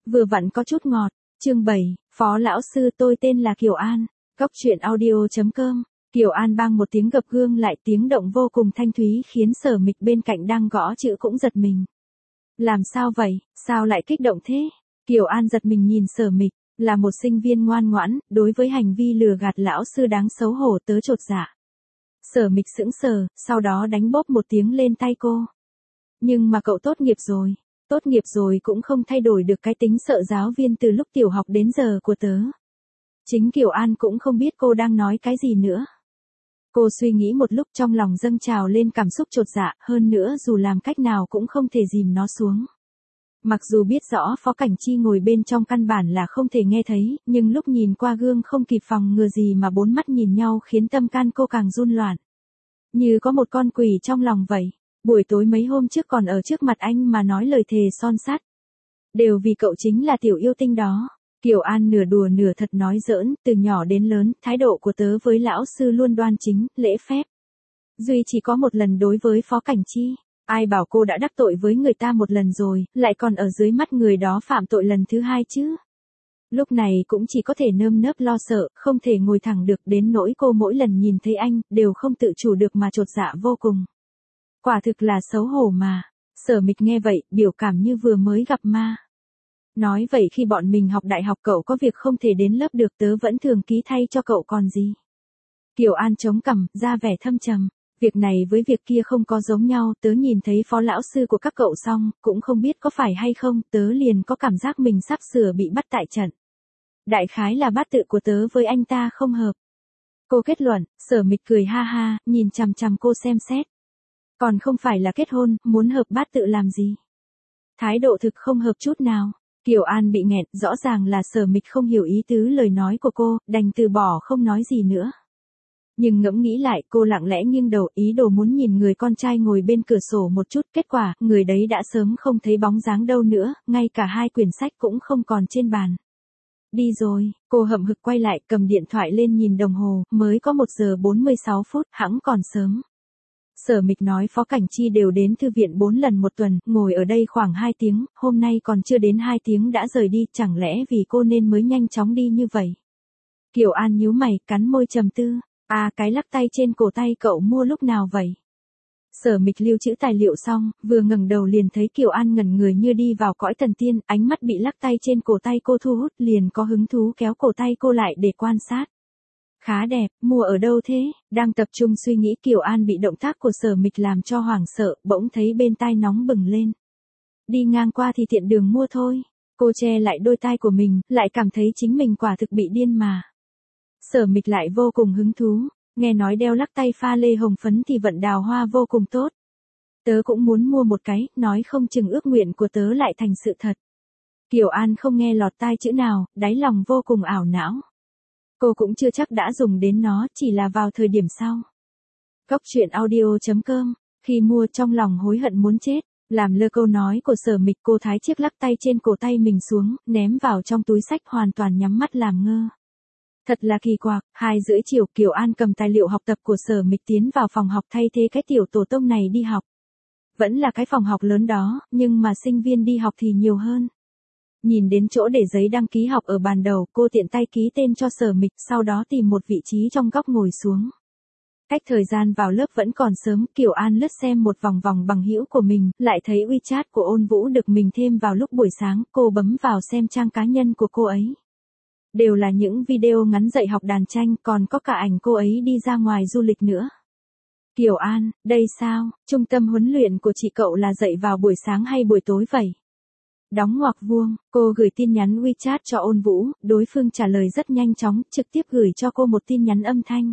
vừa vặn có chút ngọt. Chương 7, Phó lão sư tôi tên là Kiều An. Góc truyện audio.com. Kiều An bang một tiếng gập gương lại, tiếng động vô cùng thanh thúy khiến Sở Mịch bên cạnh đang gõ chữ cũng giật mình. Làm sao vậy, sao lại kích động thế? Kiều An giật mình nhìn Sở Mịch, là một sinh viên ngoan ngoãn, đối với hành vi lừa gạt lão sư đáng xấu hổ tớ chột dạ. Sở Mịch sững sờ, sau đó đánh bóp một tiếng lên tay cô. Nhưng mà cậu tốt nghiệp rồi. Tốt nghiệp rồi cũng không thay đổi được cái tính sợ giáo viên từ lúc tiểu học đến giờ của tớ. Chính Kiều An cũng không biết cô đang nói cái gì nữa. Cô suy nghĩ một lúc, trong lòng dâng trào lên cảm xúc chột dạ, hơn nữa dù làm cách nào cũng không thể dìm nó xuống. Mặc dù biết rõ Phó Cảnh Chi ngồi bên trong căn bản là không thể nghe thấy, nhưng lúc nhìn qua gương không kịp phòng ngừa gì mà bốn mắt nhìn nhau khiến tâm can cô càng run loạn. Như có một con quỷ trong lòng vậy. Buổi tối mấy hôm trước còn ở trước mặt anh mà nói lời thề son sắt. Đều vì cậu chính là tiểu yêu tinh đó. Kiều An nửa đùa nửa thật nói giỡn, từ nhỏ đến lớn, thái độ của tớ với lão sư luôn đoan chính, lễ phép. Duy chỉ có một lần đối với Phó Cảnh Chi. Ai bảo cô đã đắc tội với người ta một lần rồi, lại còn ở dưới mắt người đó phạm tội lần thứ hai chứ. Lúc này cũng chỉ có thể nơm nớp lo sợ, không thể ngồi thẳng được, đến nỗi cô mỗi lần nhìn thấy anh, đều không tự chủ được mà chột dạ vô cùng. Quả thực là xấu hổ mà. Sở Mịch nghe vậy, biểu cảm như vừa mới gặp ma. Nói vậy khi bọn mình học đại học cậu có việc không thể đến lớp được, tớ vẫn thường ký thay cho cậu còn gì. Kiều An chống cằm, ra vẻ thâm trầm. Việc này với việc kia không có giống nhau, tớ nhìn thấy phó lão sư của các cậu xong, cũng không biết có phải hay không, tớ liền có cảm giác mình sắp sửa bị bắt tại trận. Đại khái là bát tự của tớ với anh ta không hợp. Cô kết luận. Sở Mịch cười ha ha, nhìn chằm chằm cô xem xét. Còn không phải là kết hôn, muốn hợp bát tự làm gì? Thái độ thực không hợp chút nào. Kiều An bị nghẹn, rõ ràng là Sở Mịch không hiểu ý tứ lời nói của cô, đành từ bỏ không nói gì nữa. Nhưng ngẫm nghĩ lại, cô lặng lẽ nghiêng đầu, ý đồ muốn nhìn người con trai ngồi bên cửa sổ một chút, kết quả, người đấy đã sớm không thấy bóng dáng đâu nữa, ngay cả hai quyển sách cũng không còn trên bàn. Đi rồi, cô hậm hực quay lại, cầm điện thoại lên nhìn đồng hồ, mới có 1 giờ 46 phút, hẵng còn sớm. Sở Mịch nói Phó Cảnh Chi đều đến thư viện 4 lần một tuần, ngồi ở đây khoảng 2 tiếng, hôm nay còn chưa đến 2 tiếng đã rời đi, chẳng lẽ vì cô nên mới nhanh chóng đi như vậy? Kiều An nhíu mày, cắn môi trầm tư. Cái lắc tay trên cổ tay cậu mua lúc nào vậy? Sở Mịch lưu trữ tài liệu xong, vừa ngẩng đầu liền thấy Kiều An ngẩn người như đi vào cõi thần tiên, ánh mắt bị lắc tay trên cổ tay cô thu hút, liền có hứng thú kéo cổ tay cô lại để quan sát. Khá đẹp, mua ở đâu thế? Đang tập trung suy nghĩ, Kiều An bị động tác của Sở Mịch làm cho hoảng sợ, bỗng thấy bên tai nóng bừng lên. Đi ngang qua thì tiện đường mua thôi. Cô che lại đôi tai của mình, lại cảm thấy chính mình quả thực bị điên mà. Sở Mịch lại vô cùng hứng thú, nghe nói đeo lắc tay pha lê hồng phấn thì vận đào hoa vô cùng tốt. Tớ cũng muốn mua một cái, nói không chừng ước nguyện của tớ lại thành sự thật. Kiều An không nghe lọt tai chữ nào, đáy lòng vô cùng ảo não. Cô cũng chưa chắc đã dùng đến nó, chỉ là vào thời điểm sau. Góc truyện audio.com, khi mua trong lòng hối hận muốn chết, làm lơ câu nói của Sở Mịch, cô thái chiếc lắc tay trên cổ tay mình xuống, ném vào trong túi sách, hoàn toàn nhắm mắt làm ngơ. Thật là kỳ quặc, 2:30 chiều Kiều An cầm tài liệu học tập của Sở Mịch tiến vào phòng học thay thế cái tiểu tổ tông này đi học. Vẫn là cái phòng học lớn đó, nhưng mà sinh viên đi học thì nhiều hơn. Nhìn đến chỗ để giấy đăng ký học ở bàn đầu, cô tiện tay ký tên cho Sở Mịch, sau đó tìm một vị trí trong góc ngồi xuống. Cách thời gian vào lớp vẫn còn sớm, Kiều An lướt xem một vòng vòng bằng hữu của mình, lại thấy WeChat của Ôn Vũ được mình thêm vào lúc buổi sáng, cô bấm vào xem trang cá nhân của cô ấy. Đều là những video ngắn dạy học đàn tranh, còn có cả ảnh cô ấy đi ra ngoài du lịch nữa. Kiều An, đây sao, trung tâm huấn luyện của chị cậu là dạy vào buổi sáng hay buổi tối vậy? Đóng ngoặc vuông, cô gửi tin nhắn WeChat cho Ôn Vũ, đối phương trả lời rất nhanh chóng, trực tiếp gửi cho cô một tin nhắn âm thanh.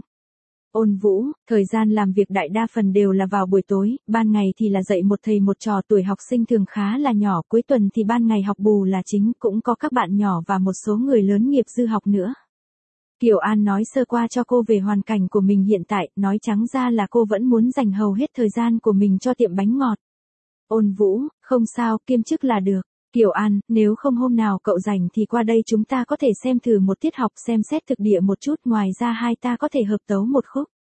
Ôn Vũ, thời gian làm việc đại đa phần đều là vào buổi tối, ban ngày thì là dạy một thầy một trò, tuổi học sinh thường khá là nhỏ, cuối tuần thì ban ngày học bù là chính, cũng có các bạn nhỏ và một số người lớn nghiệp dư học nữa. Kiều An nói sơ qua cho cô về hoàn cảnh của mình hiện tại, nói trắng ra là cô vẫn muốn dành hầu hết thời gian của mình cho tiệm bánh ngọt. Ôn Vũ, không sao, kiêm chức là được. Kiều An, nếu không hôm nào cậu rảnh thì qua đây chúng ta có thể xem thử một tiết học, xem xét thực địa một chút, ngoài ra hai ta có thể hợp tấu một khúc.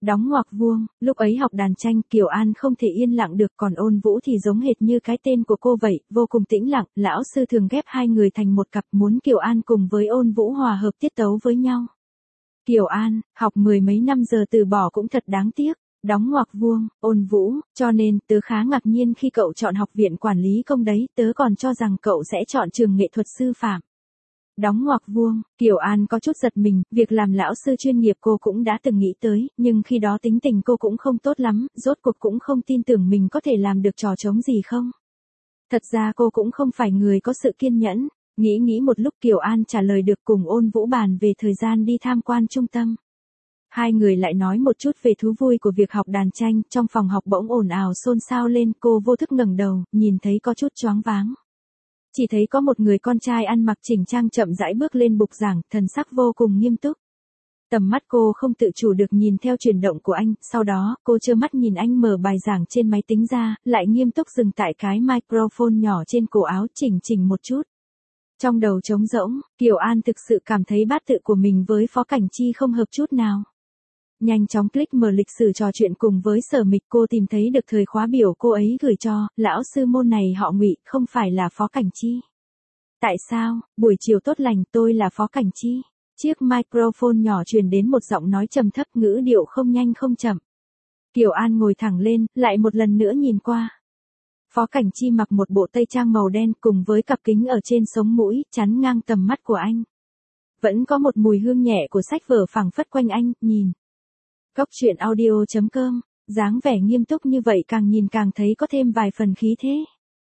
Đóng ngoặc vuông, lúc ấy học đàn tranh Kiều An không thể yên lặng được, còn Ôn Vũ thì giống hệt như cái tên của cô vậy, vô cùng tĩnh lặng, lão sư thường ghép hai người thành một cặp, muốn Kiều An cùng với Ôn Vũ hòa hợp tiết tấu với nhau. Kiều An, học mười mấy năm giờ từ bỏ cũng thật đáng tiếc. Đóng ngoặc vuông, Ôn Vũ, cho nên tớ khá ngạc nhiên khi cậu chọn học viện quản lý công đấy, tớ còn cho rằng cậu sẽ chọn trường nghệ thuật sư phạm. Đóng ngoặc vuông, Kiều An có chút giật mình, việc làm lão sư chuyên nghiệp cô cũng đã từng nghĩ tới, nhưng khi đó tính tình cô cũng không tốt lắm, rốt cuộc cũng không tin tưởng mình có thể làm được trò trống gì không. Thật ra cô cũng không phải người có sự kiên nhẫn, nghĩ một lúc Kiều An trả lời được, cùng Ôn Vũ bàn về thời gian đi tham quan trung tâm. Hai người lại nói một chút về thú vui của việc học đàn tranh, trong phòng học bỗng ồn ào xôn xao lên, cô vô thức ngẩng đầu, nhìn thấy có chút choáng váng. Chỉ thấy có một người con trai ăn mặc chỉnh trang chậm rãi bước lên bục giảng, thần sắc vô cùng nghiêm túc. Tầm mắt cô không tự chủ được nhìn theo chuyển động của anh, sau đó, cô trơ mắt nhìn anh mở bài giảng trên máy tính ra, lại nghiêm túc dừng tại cái microphone nhỏ trên cổ áo, chỉnh một chút. Trong đầu trống rỗng, Kiều An thực sự cảm thấy bát tự của mình với Phó Cảnh Chi không hợp chút nào. Nhanh chóng click mở lịch sử trò chuyện cùng với Sở Mịch, cô tìm thấy được thời khóa biểu cô ấy gửi cho, lão sư môn này họ Ngụy, không phải là Phó Cảnh Chi. Tại sao, buổi chiều tốt lành, tôi là Phó Cảnh Chi. Chiếc microphone nhỏ truyền đến một giọng nói trầm thấp, ngữ điệu không nhanh không chậm. Kiều An ngồi thẳng lên, lại một lần nữa nhìn qua. Phó Cảnh Chi mặc một bộ tây trang màu đen cùng với cặp kính ở trên sống mũi, chắn ngang tầm mắt của anh. Vẫn có một mùi hương nhẹ của sách vở phảng phất quanh anh, nhìn. Góc truyện audio.com, dáng vẻ nghiêm túc như vậy càng nhìn càng thấy có thêm vài phần khí thế.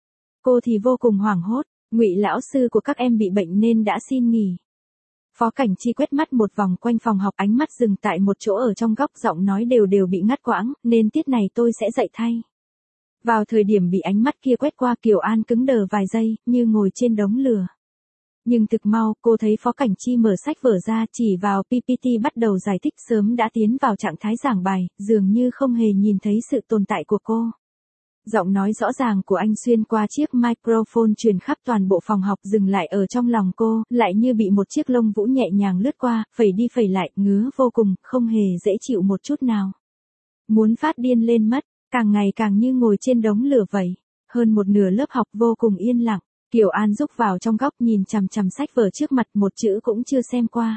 Cô thì vô cùng hoảng hốt, Ngụy lão sư của các em bị bệnh nên đã xin nghỉ. Phó Cảnh Chi quét mắt một vòng quanh phòng học, ánh mắt dừng tại một chỗ ở trong góc, giọng nói đều bị ngắt quãng, nên tiết này tôi sẽ dạy thay. Vào thời điểm bị ánh mắt kia quét qua, Kiều An cứng đờ vài giây, như ngồi trên đống lửa. Nhưng thực mau, cô thấy Phó Cảnh Chi mở sách vở ra, chỉ vào PPT bắt đầu giải thích, sớm đã tiến vào trạng thái giảng bài, dường như không hề nhìn thấy sự tồn tại của cô. Giọng nói rõ ràng của anh xuyên qua chiếc microphone truyền khắp toàn bộ phòng học, dừng lại ở trong lòng cô, lại như bị một chiếc lông vũ nhẹ nhàng lướt qua, phẩy đi phẩy lại, ngứa vô cùng, không hề dễ chịu một chút nào. Muốn phát điên lên mất, càng ngày càng như ngồi trên đống lửa vậy. Hơn một nửa lớp học vô cùng yên lặng. Kiều An rúc vào trong góc nhìn chằm chằm sách vở trước mặt, một chữ cũng chưa xem qua.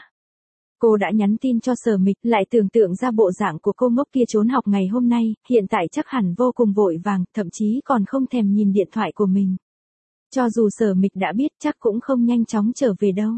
Cô đã nhắn tin cho Sở Mịch, lại tưởng tượng ra bộ dạng của cô ngốc kia trốn học ngày hôm nay, hiện tại chắc hẳn vô cùng vội vàng, thậm chí còn không thèm nhìn điện thoại của mình. Cho dù Sở Mịch đã biết, chắc cũng không nhanh chóng trở về đâu.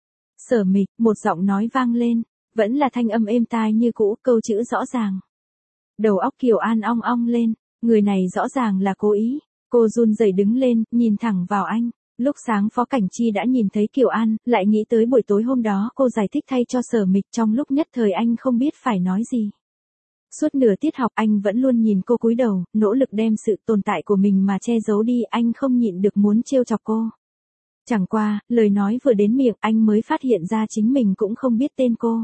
Sở Mịch, một giọng nói vang lên, vẫn là thanh âm êm tai như cũ, câu chữ rõ ràng. Đầu óc Kiều An ong ong lên, người này rõ ràng là cố ý. Cô run rẩy đứng lên, nhìn thẳng vào anh. Lúc sáng Phó Cảnh Chi đã nhìn thấy Kiều An, lại nghĩ tới buổi tối hôm đó cô giải thích thay cho Sở Mịch, trong lúc nhất thời anh không biết phải nói gì. Suốt nửa tiết học anh vẫn luôn nhìn cô cúi đầu, nỗ lực đem sự tồn tại của mình mà che giấu đi, anh không nhịn được muốn trêu chọc cô. Chẳng qua, lời nói vừa đến miệng anh mới phát hiện ra chính mình cũng không biết tên cô.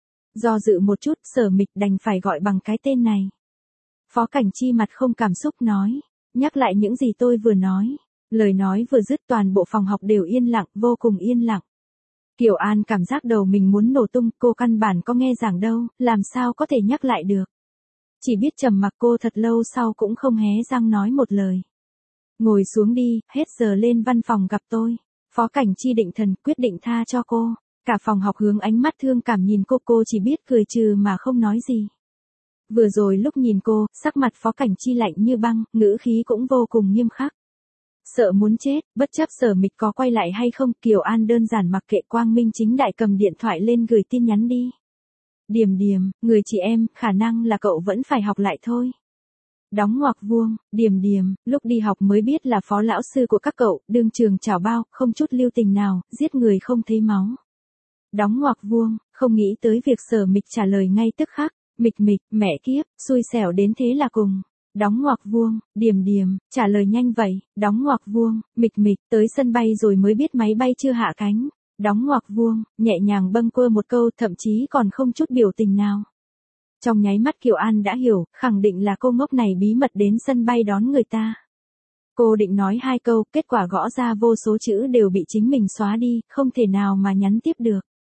Do dự một chút, Sở Mịch đành phải gọi bằng cái tên này. Phó Cảnh Chi mặt không cảm xúc nói. Nhắc lại những gì tôi vừa nói. Lời nói vừa dứt, toàn bộ phòng học đều yên lặng, vô cùng yên lặng. Kiều An cảm giác đầu mình muốn nổ tung, cô căn bản có nghe giảng đâu, làm sao có thể nhắc lại được. Chỉ biết trầm mặc, cô thật lâu sau cũng không hé răng nói một lời. Ngồi xuống đi, hết giờ lên văn phòng gặp tôi. Phó Cảnh Chi định thần, quyết định tha cho cô. Cả phòng học hướng ánh mắt thương cảm nhìn cô chỉ biết cười trừ mà không nói gì. Vừa rồi lúc nhìn cô, sắc mặt Phó Cảnh Chi lạnh như băng, ngữ khí cũng vô cùng nghiêm khắc. Sợ muốn chết, bất chấp Sở Mịch có quay lại hay không, Kiều An đơn giản mặc kệ, quang minh chính đại cầm điện thoại lên gửi tin nhắn đi. Điềm Điềm, người chị em, khả năng là cậu vẫn phải học lại thôi. Đóng ngoặc vuông, Điềm Điềm, lúc đi học mới biết là phó lão sư của các cậu, đương trường chảo bao, không chút lưu tình nào, giết người không thấy máu. Đóng ngoặc vuông, không nghĩ tới việc Sở Mịch trả lời ngay tức khắc. Mịch, mẹ kiếp, xui xẻo đến thế là cùng. Đóng ngoặc vuông, Điềm Điềm, trả lời nhanh vậy. Đóng ngoặc vuông, Mịch, tới sân bay rồi mới biết máy bay chưa hạ cánh. Đóng ngoặc vuông, nhẹ nhàng bâng quơ một câu, thậm chí còn không chút biểu tình nào. Trong nháy mắt Kiều An đã hiểu, khẳng định là cô ngốc này bí mật đến sân bay đón người ta. Cô định nói hai câu, kết quả gõ ra vô số chữ đều bị chính mình xóa đi, không thể nào mà nhắn tiếp được.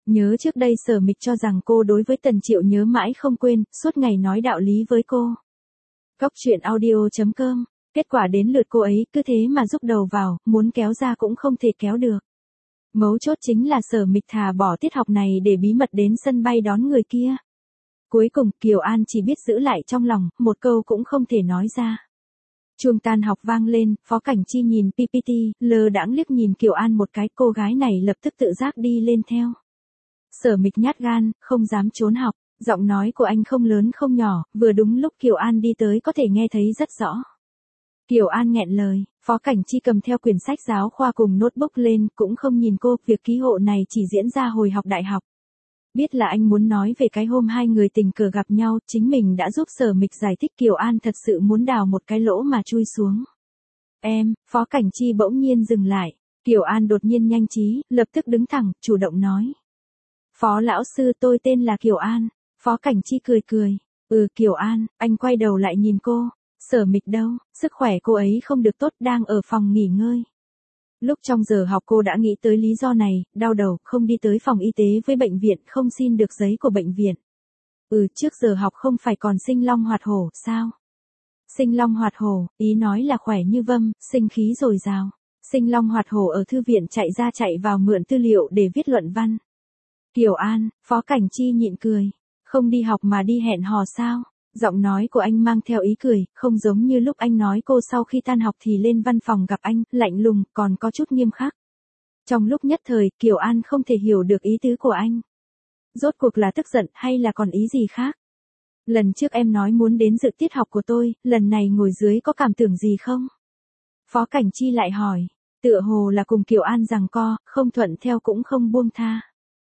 Nhớ trước đây Sở Mịch cho rằng cô đối với Tần Triệu nhớ mãi không quên, suốt ngày nói đạo lý với cô. Góc truyện audio.com, kết quả đến lượt cô ấy cứ thế mà rúc đầu vào, muốn kéo ra cũng không thể kéo được. Mấu chốt chính là Sở Mịch thà bỏ tiết học này để bí mật đến sân bay đón người kia. Cuối cùng Kiều An chỉ biết giữ lại trong lòng, một câu cũng không thể nói ra. Chuông tan học vang lên, Phó Cảnh Chi nhìn PPT, lơ đãng liếc nhìn Kiều An một cái, cô gái này lập tức tự giác đi lên theo. Sở Mịch nhát gan, không dám trốn học, giọng nói của anh không lớn không nhỏ, vừa đúng lúc Kiều An đi tới có thể nghe thấy rất rõ. Kiều An nghẹn lời, Phó Cảnh Chi cầm theo quyển sách giáo khoa cùng notebook lên, cũng không nhìn cô, việc ký hộ này chỉ diễn ra hồi học đại học. Biết là anh muốn nói về cái hôm hai người tình cờ gặp nhau, chính mình đã giúp Sở Mịch giải thích Kiều An thật sự muốn đào một cái lỗ mà chui xuống. Em, Phó Cảnh Chi bỗng nhiên dừng lại, Kiều An đột nhiên nhanh trí, lập tức đứng thẳng, chủ động nói. Phó lão sư tôi tên là Kiều An, Phó Cảnh Chi cười cười, Kiều An, anh quay đầu lại nhìn cô, Sở Mịch đâu, sức khỏe cô ấy không được tốt đang ở phòng nghỉ ngơi. Lúc trong giờ học cô đã nghĩ tới lý do này, đau đầu, không đi tới phòng y tế với bệnh viện, không xin được giấy của bệnh viện. Trước giờ học không phải còn sinh long hoạt hổ, sao? Sinh long hoạt hổ, ý nói là khỏe như vâm, sinh khí dồi dào. Sinh long hoạt hổ ở thư viện chạy ra chạy vào mượn tư liệu để viết luận văn. Kiều An, Phó Cảnh Chi nhịn cười. Không đi học mà đi hẹn hò sao? Giọng nói của anh mang theo ý cười, không giống như lúc anh nói cô sau khi tan học thì lên văn phòng gặp anh, lạnh lùng, còn có chút nghiêm khắc. Trong lúc nhất thời, Kiều An không thể hiểu được ý tứ của anh. Rốt cuộc là tức giận hay là còn ý gì khác? Lần trước em nói muốn đến dự tiết học của tôi, lần này ngồi dưới có cảm tưởng gì không? Phó Cảnh Chi lại hỏi, tựa hồ là cùng Kiều An giằng co, không thuận theo cũng không buông tha.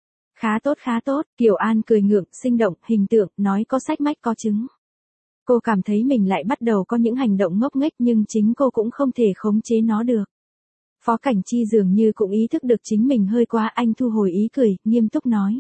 Khá tốt, Kiều An cười ngượng, sinh động, hình tượng, nói có sách mách có chứng. Cô cảm thấy mình lại bắt đầu có những hành động ngốc nghếch nhưng chính cô cũng không thể khống chế nó được. Phó Cảnh Chi dường như cũng ý thức được chính mình hơi quá, anh thu hồi ý cười, nghiêm túc nói.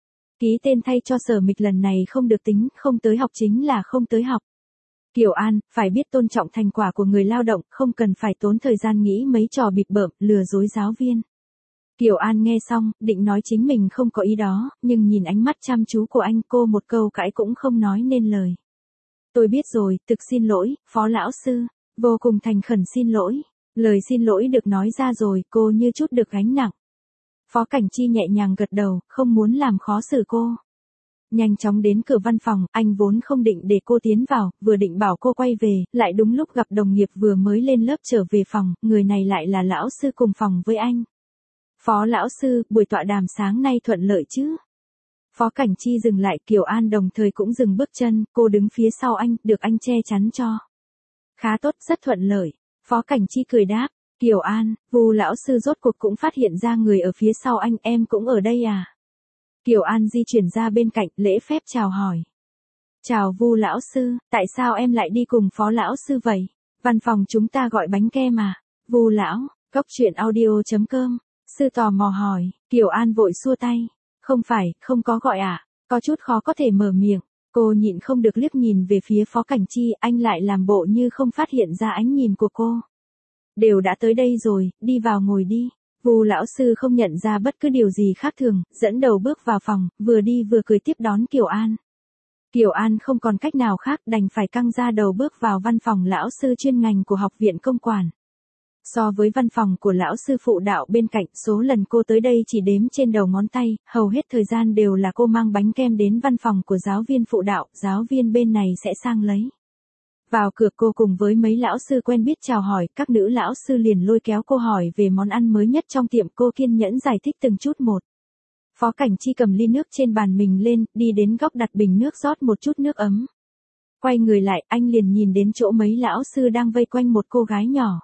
Ký tên thay cho Sở Mịch lần này không được tính, không tới học chính là không tới học. Kiều An, phải biết tôn trọng thành quả của người lao động, không cần phải tốn thời gian nghĩ mấy trò bịp bợm, lừa dối giáo viên. Kiều An nghe xong, định nói chính mình không có ý đó, nhưng nhìn ánh mắt chăm chú của anh, cô một câu cãi cũng không nói nên lời. Tôi biết rồi, thực xin lỗi, Phó lão sư, vô cùng thành khẩn xin lỗi. Lời xin lỗi được nói ra rồi, cô như chút được gánh nặng. Phó Cảnh Chi nhẹ nhàng gật đầu, không muốn làm khó xử cô. Nhanh chóng đến cửa văn phòng, anh vốn không định để cô tiến vào, vừa định bảo cô quay về, lại đúng lúc gặp đồng nghiệp vừa mới lên lớp trở về phòng, người này lại là lão sư cùng phòng với anh. Phó lão sư, buổi tọa đàm sáng nay thuận lợi chứ? Phó Cảnh Chi dừng lại, Kiều An đồng thời cũng dừng bước chân, cô đứng phía sau anh, được anh che chắn cho. Khá tốt, rất thuận lợi. Phó Cảnh Chi cười đáp, Kiều An, Vu lão sư rốt cuộc cũng phát hiện ra người ở phía sau anh, em cũng ở đây à? Kiều An di chuyển ra bên cạnh, lễ phép chào hỏi. Chào Vu lão sư, tại sao em lại đi cùng Phó lão sư vậy? Văn phòng chúng ta gọi bánh kem mà. Vu lão, góc truyện audio.com. Sư tò mò hỏi, Kiều An vội xua tay. Không phải, không có gọi à? Có chút khó có thể mở miệng. Cô nhịn không được liếc nhìn về phía Phó Cảnh Chi, anh lại làm bộ như không phát hiện ra ánh nhìn của cô. Đều đã tới đây rồi, đi vào ngồi đi. Vu lão sư không nhận ra bất cứ điều gì khác thường, dẫn đầu bước vào phòng, vừa đi vừa cười tiếp đón Kiều An. Kiều An không còn cách nào khác, đành phải căng ra đầu bước vào văn phòng lão sư chuyên ngành của Học viện Công quản. So với văn phòng của lão sư phụ đạo bên cạnh, số lần cô tới đây chỉ đếm trên đầu ngón tay, hầu hết thời gian đều là cô mang bánh kem đến văn phòng của giáo viên phụ đạo, giáo viên bên này sẽ sang lấy. Vào cửa cô cùng với mấy lão sư quen biết chào hỏi, các nữ lão sư liền lôi kéo cô hỏi về món ăn mới nhất trong tiệm, cô kiên nhẫn giải thích từng chút một. Phó Cảnh Chi cầm ly nước trên bàn mình lên, đi đến góc đặt bình nước rót một chút nước ấm. Quay người lại, anh liền nhìn đến chỗ mấy lão sư đang vây quanh một cô gái nhỏ.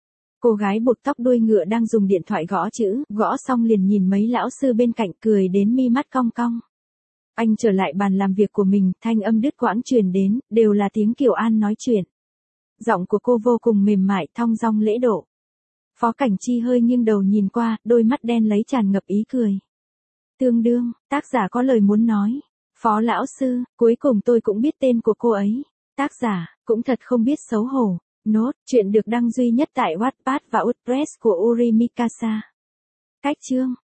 Cô gái buộc tóc đuôi ngựa đang dùng điện thoại gõ chữ, gõ xong liền nhìn mấy lão sư bên cạnh cười đến mi mắt cong cong. Anh trở lại bàn làm việc của mình, thanh âm đứt quãng truyền đến, đều là tiếng Kiều An nói chuyện. Giọng của cô vô cùng mềm mại, thong dong lễ độ. Phó Cảnh Chi hơi nghiêng đầu nhìn qua, đôi mắt đen lấy tràn ngập ý cười. Tương đương, tác giả có lời muốn nói. Phó lão sư, cuối cùng tôi cũng biết tên của cô ấy. Tác giả, cũng thật không biết xấu hổ. Nốt, chuyện được đăng duy nhất tại Wattpad và WordPress của Uri Mikasa. Cách chương.